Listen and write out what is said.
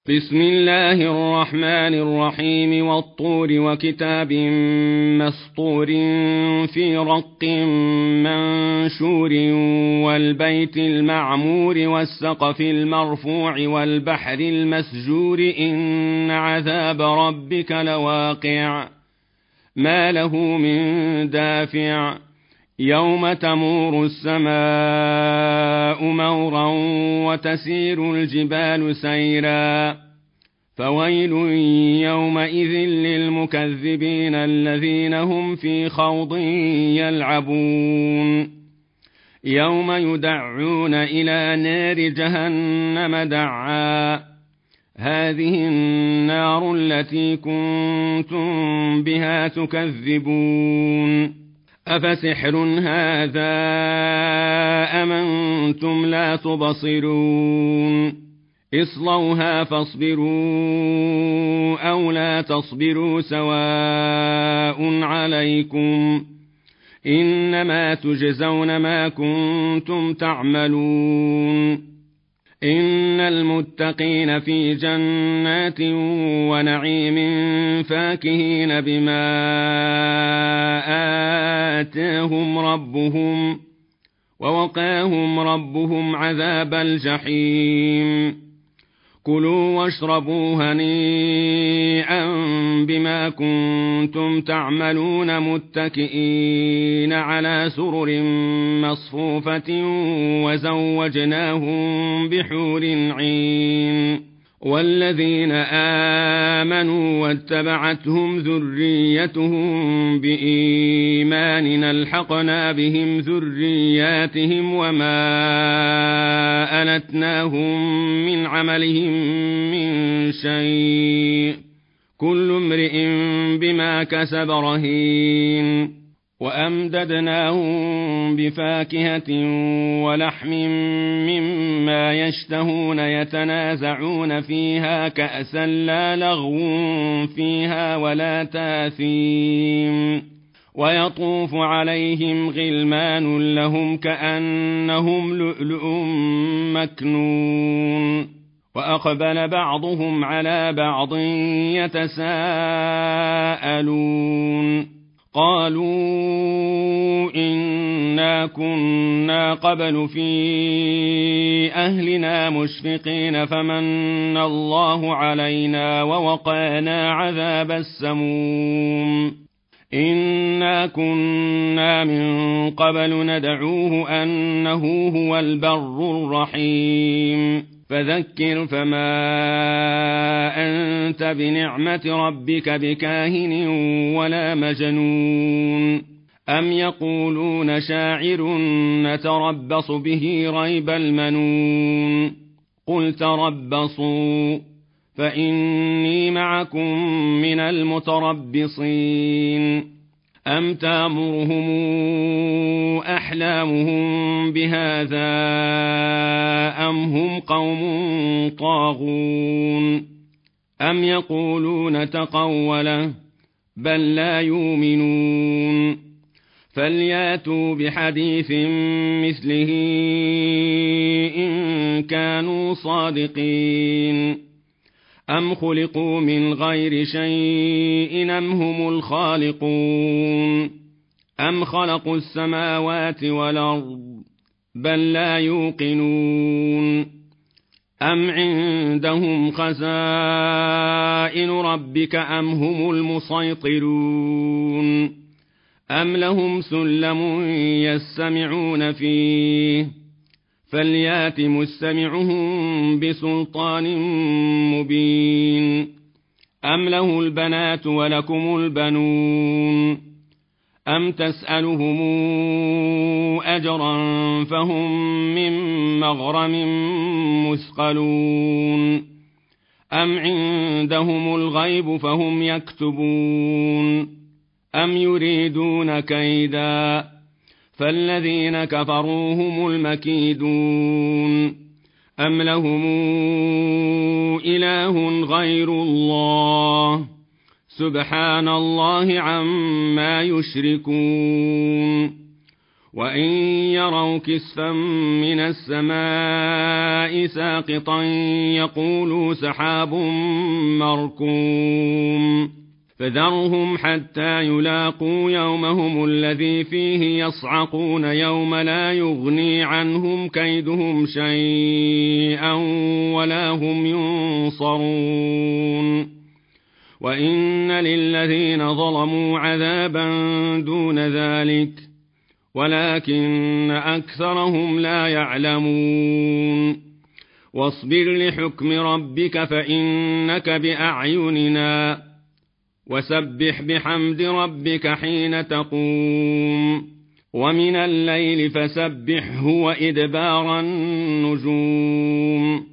بسم الله الرحمن الرحيم والطور وكتاب مسطور في رق منشور والبيت المعمور والسقف المرفوع والبحر المسجور إن عذاب ربك لواقع ما له من دافع يوم تمور السماء مورا وتسير الجبال سيرا فويل يومئذ للمكذبين الذين هم في خوض يلعبون يوم يدعون إلى نار جهنم دعا هذه النار التي كنتم بها تكذبون أفسحر هذا أم أنتم لا تبصرون اصلوها فاصبروا أو لا تصبروا سواء عليكم إنما تجزون ما كنتم تعملون إن المتقين في جنات ونعيم فاكهين بما آتاهم ربهم ووقاهم ربهم عذاب الجحيم كلوا واشربوا هنيئا بما كنتم تعملون متكئين على سرر مصفوفة وزوجناهم بحور عين والذين آمنوا واتبعتهم ذريتهم بإيمان ألحقنا بهم ذرياتهم وما ألتناهم من عملهم من شيء كل امرئ بما كسب رهين وأمددناهم بفاكهة ولحم مما يشتهون يتنازعون فيها كأسا لا لغو فيها ولا تاثيم ويطوف عليهم غلمان لهم كأنهم لؤلؤ مكنون وأقبل بعضهم على بعض يتساءلون قالوا إنا كنا قبل في أهلنا مشفقين فمن الله علينا ووقانا عذاب السموم إنا كنا من قبل ندعوه أنه هو البر الرحيم فذكر فما أنت بنعمة ربك بكاهن ولا مجنون أم يقولون شاعر نتربص به ريب المنون قل تربصوا فإني معكم من المتربصين أم تأمرهم أحلامهم بهذا أم هم قوم طاغون أم يقولون تقوله بل لا يؤمنون فلياتوا بحديث مثله إن كانوا صادقين أم خلقوا من غير شيء أم هم الخالقون أم خلقوا السماوات والأرض بل لا يوقنون أم عندهم خزائن ربك أم هم المسيطرون أم لهم سلم يستمعون فيه فليات مستمعهم بسلطان مبين أم له البنات ولكم البنون أم تسألهم أجرا فهم من مغرم مثقلون أم عندهم الغيب فهم يكتبون أم يريدون كيدا فالذين كفروا هم المكيدون أم لهم إله غير الله سبحان الله عما يشركون وإن يروا كسفا من السماء ساقطا يقولوا سحاب مركوم فذرهم حتى يلاقوا يومهم الذي فيه يصعقون يوم لا يغني عنهم كيدهم شيئا ولا هم ينصرون وإن للذين ظلموا عذابا دون ذلك ولكن أكثرهم لا يعلمون واصبر لحكم ربك فإنك بأعيننا وسبح بحمد ربك حين تقوم ومن الليل فسبحه وإدبار النجوم